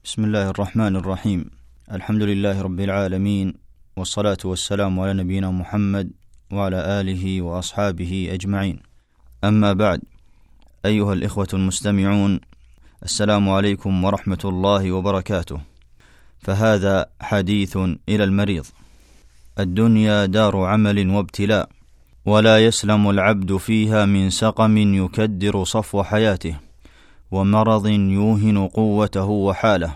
بسم الله الرحمن الرحيم. الحمد لله رب العالمين، والصلاة والسلام على نبينا محمد وعلى آله وأصحابه أجمعين. أما بعد، أيها الإخوة المستمعون، السلام عليكم ورحمة الله وبركاته. فهذا حديث إلى المريض. الدنيا دار عمل وابتلاء، ولا يسلم العبد فيها من سقم يكدر صفو حياته، ومرض يوهن قوته وحاله.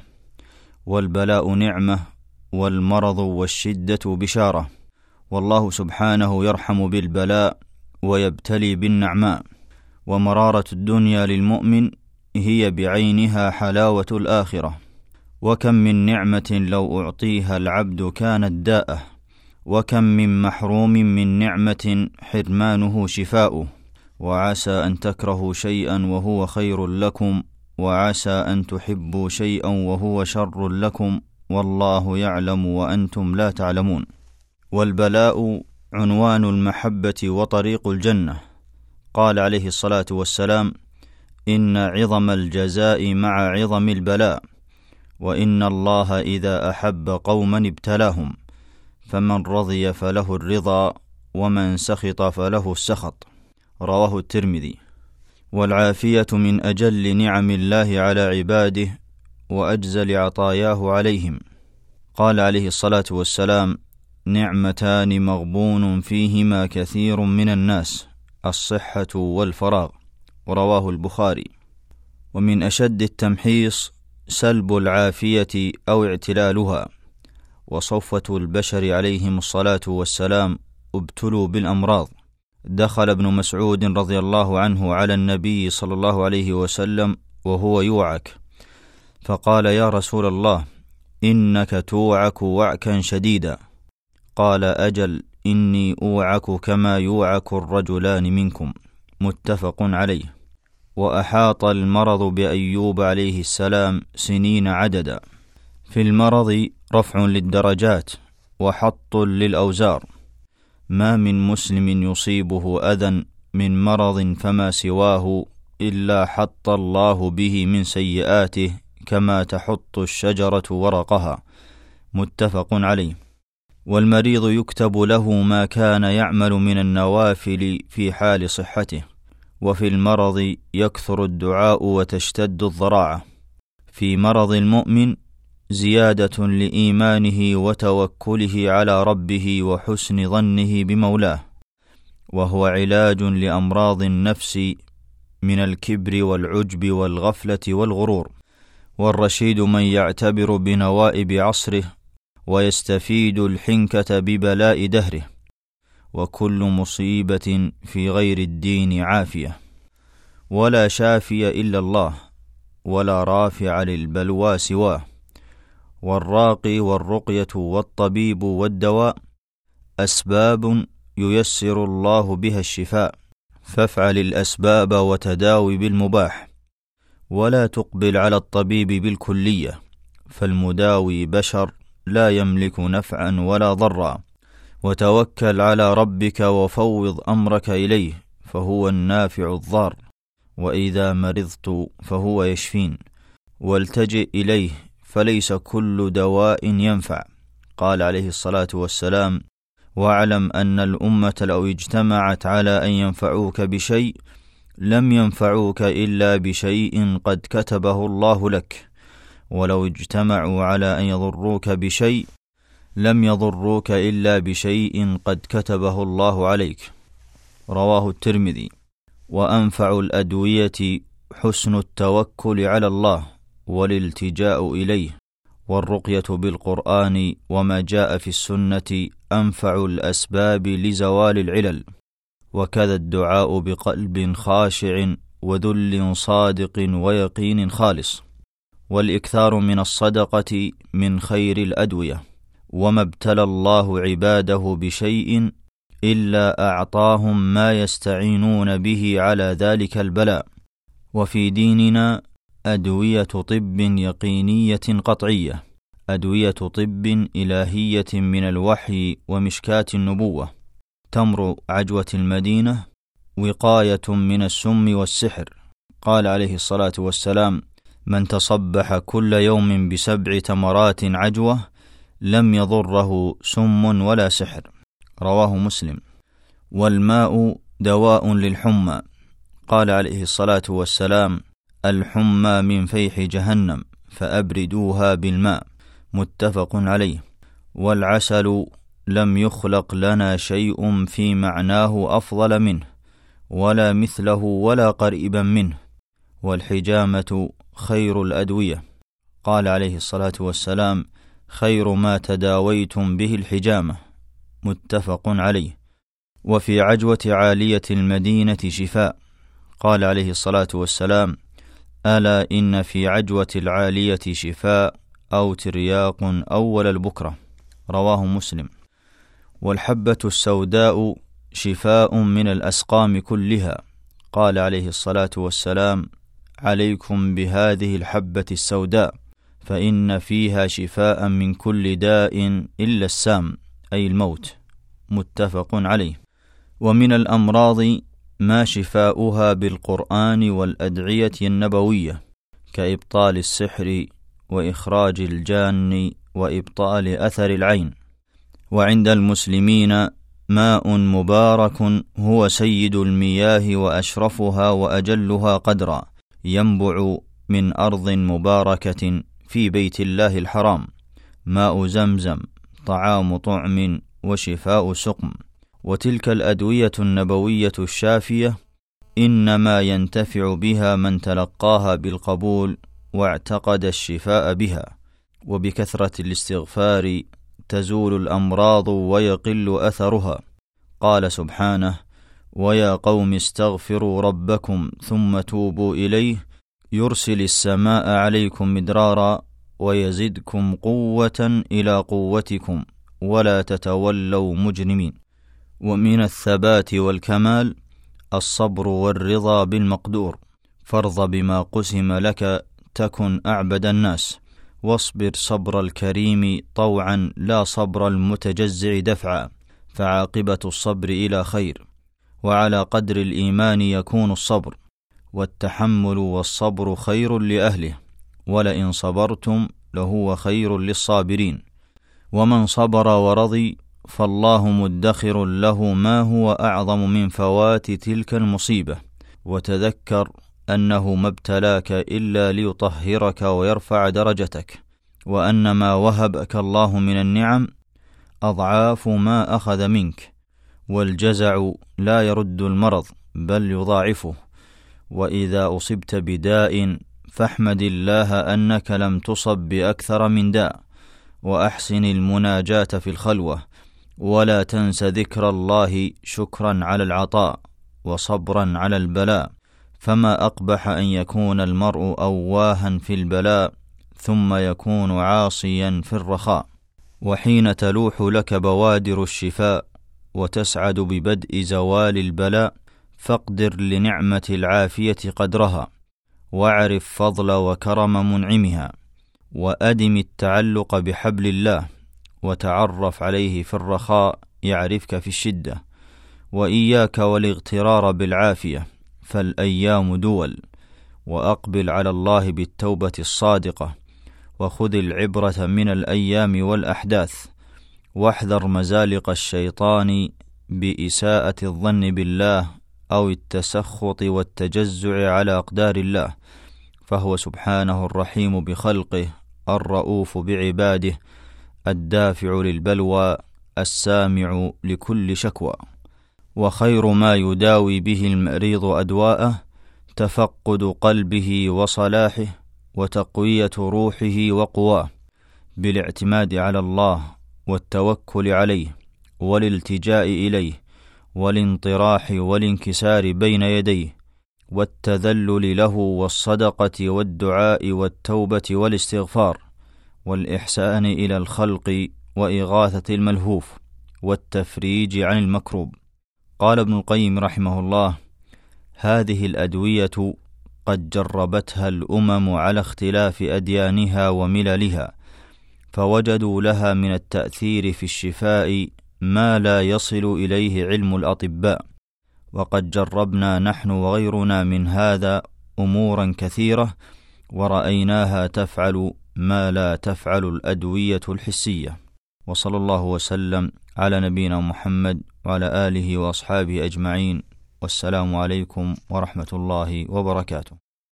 والبلاء نعمة، والمرض والشدة بشارة، والله سبحانه يرحم بالبلاء ويبتلي بالنعماء. ومرارة الدنيا للمؤمن هي بعينها حلاوة الآخرة. وكم من نعمة لو أعطيها العبد كانت داءه، وكم من محروم من نعمة حرمانه شفاؤه. وعسى أن تكرهوا شيئا وهو خير لكم، وعسى أن تحبوا شيئا وهو شر لكم، والله يعلم وأنتم لا تعلمون. والبلاء عنوان المحبة وطريق الجنة. قال عليه الصلاة والسلام: إن عظم الجزاء مع عظم البلاء، وإن الله إذا أحب قوما ابتلاهم، فمن رضي فله الرضا، ومن سخط فله السخط. رواه الترمذي. والعافية من أجل نعم الله على عباده وأجزل عطاياه عليهم. قال عليه الصلاة والسلام: نعمتان مغبون فيهما كثير من الناس، الصحة والفراغ. رواه البخاري. ومن أشد التمحيص سلب العافية أو اعتلالها. وصفوة البشر عليهم الصلاة والسلام ابتلوا بالأمراض. دخل ابن مسعود رضي الله عنه على النبي صلى الله عليه وسلم وهو يوعك، فقال: يا رسول الله، إنك توعك وعكا شديدا. قال: أجل، إني أوعك كما يوعك الرجلان منكم. متفق عليه. وأحاط المرض بأيوب عليه السلام سنين عددا. في المرض رفع للدرجات وحط للأوزار. ما من مسلم يصيبه أذى من مرض فما سواه إلا حط الله به من سيئاته كما تحط الشجرة ورقها. متفق عليه. والمريض يكتب له ما كان يعمل من النوافل في حال صحته. وفي المرض يكثر الدعاء وتشتد الضراعة. في مرض المؤمن زيادة لإيمانه وتوكله على ربه وحسن ظنه بمولاه، وهو علاج لأمراض النفس من الكبر والعجب والغفلة والغرور. والرشيد من يعتبر بنوائب عصره ويستفيد الحنكة ببلاء دهره. وكل مصيبة في غير الدين عافية، ولا شافي إلا الله، ولا رافع للبلوى سواه. والراقي والرقية والطبيب والدواء أسباب ييسر الله بها الشفاء، فافعل الأسباب وتداوي بالمباح، ولا تقبل على الطبيب بالكلية، فالمداوي بشر لا يملك نفعا ولا ضرا. وتوكل على ربك وفوض أمرك إليه، فهو النافع الضار. وإذا مرضت فهو يشفين، والتجئ إليه، فليس كل دواء ينفع. قال عليه الصلاة والسلام: واعلم أن الأمة لو اجتمعت على أن ينفعوك بشيء لم ينفعوك إلا بشيء قد كتبه الله لك، ولو اجتمعوا على أن يضروك بشيء لم يضروك إلا بشيء قد كتبه الله عليك. رواه الترمذي. وأنفع الأدوية حسن التوكل على الله والالتجاء إليه. والرقية بالقرآن وما جاء في السنة أنفع الأسباب لزوال العلل. وكذا الدعاء بقلب خاشع وذل صادق ويقين خالص. والإكثار من الصدقة من خير الأدوية. وما ابتلى الله عباده بشيء إلا أعطاهم ما يستعينون به على ذلك البلاء. وفي ديننا أدوية طب يقينية قطعية، أدوية طب إلهية من الوحي ومشكاة النبوة. تمر عجوة المدينة وقاية من السم والسحر. قال عليه الصلاة والسلام: من تصبح كل يوم ب7 تمرات عجوة لم يضره سم ولا سحر، رواه مسلم. والماء دواء للحمى، قال عليه الصلاة والسلام: الحمى من فيح جهنم فأبردوها بالماء، متفق عليه. والعسل لم يخلق لنا شيء في معناه أفضل منه ولا مثله ولا قريبا منه. والحجامة خير الأدوية، قال عليه الصلاة والسلام: خير ما تداويتم به الحجامة، متفق عليه. وفي عجوة عالية المدينة شفاء، قال عليه الصلاة والسلام: ألا إن في عجوة العالية شفاء أو ترياق أول البكرة، رواه مسلم. والحبة السوداء شفاء من الأسقام كلها، قال عليه الصلاة والسلام: عليكم بهذه الحبة السوداء فإن فيها شفاء من كل داء إلا السام، أي الموت، متفق عليه. ومن الأمراض ما شفاؤها بالقرآن والأدعية النبوية، كإبطال السحر وإخراج الجان وإبطال أثر العين. وعند المسلمين ماء مبارك هو سيد المياه وأشرفها وأجلها قدرا، ينبع من أرض مباركة في بيت الله الحرام، ماء زمزم، طعام طعم وشفاء سقم. وتلك الأدوية النبوية الشافية إنما ينتفع بها من تلقاها بالقبول واعتقد الشفاء بها. وبكثرة الاستغفار تزول الأمراض ويقل أثرها. قال سبحانه: ويا قوم استغفروا ربكم ثم توبوا إليه يرسل السماء عليكم مدرارا ويزدكم قوة إلى قوتكم ولا تتولوا مجرمين. ومن الثبات والكمال الصبر والرضا بالمقدور، فارض بما قسم لك تكن أعبد الناس، واصبر صبر الكريم طوعا لا صبر المتجزع دفعا، فعاقبة الصبر إلى خير. وعلى قدر الإيمان يكون الصبر، والتحمل والصبر خير لأهله، ولئن صبرتم لهو خير للصابرين. ومن صبر ورضي فالله مدخر له ما هو أعظم من فوات تلك المصيبة. وتذكر أنه ما ابتلاك إلا ليطهرك ويرفع درجتك، وأن ما وهبك الله من النعم أضعاف ما أخذ منك، والجزع لا يرد المرض بل يضاعفه. وإذا أصبت بداء فاحمد الله أنك لم تصب بأكثر من داء، وأحسن المناجاة في الخلوة، ولا تنس ذكر الله شكرا على العطاء وصبرا على البلاء. فما أقبح أن يكون المرء أواها في البلاء ثم يكون عاصيا في الرخاء. وحين تلوح لك بوادر الشفاء وتسعد ببدء زوال البلاء فاقدر لنعمة العافية قدرها، واعرف فضل وكرم منعمها، وأدم التعلق بحبل الله، وتعرف عليه في الرخاء يعرفك في الشدة. وإياك والاغترار بالعافية فالأيام دول، وأقبل على الله بالتوبة الصادقة، وخذ العبرة من الأيام والأحداث، واحذر مزالق الشيطان بإساءة الظن بالله أو التسخط والتجزع على أقدار الله، فهو سبحانه الرحيم بخلقه الرؤوف بعباده الدافع للبلوى السامع لكل شكوى. وخير ما يداوي به المريض أدواءه تفقد قلبه وصلاحه وتقوية روحه وقواه بالاعتماد على الله والتوكل عليه والالتجاء إليه والانطراح والانكسار بين يديه والتذلل له والصدقة والدعاء والتوبة والاستغفار والإحسان إلى الخلق وإغاثة الملهوف والتفريج عن المكروب. قال ابن القيم رحمه الله: هذه الأدوية قد جربتها الأمم على اختلاف أديانها ومللها، فوجدوا لها من التأثير في الشفاء ما لا يصل إليه علم الأطباء، وقد جربنا نحن وغيرنا من هذا أمورا كثيرة ورأيناها تفعل ما لا تفعل الأدوية الحسية. وصلى الله وسلم على نبينا محمد وعلى آله وأصحابه أجمعين، والسلام عليكم ورحمة الله وبركاته.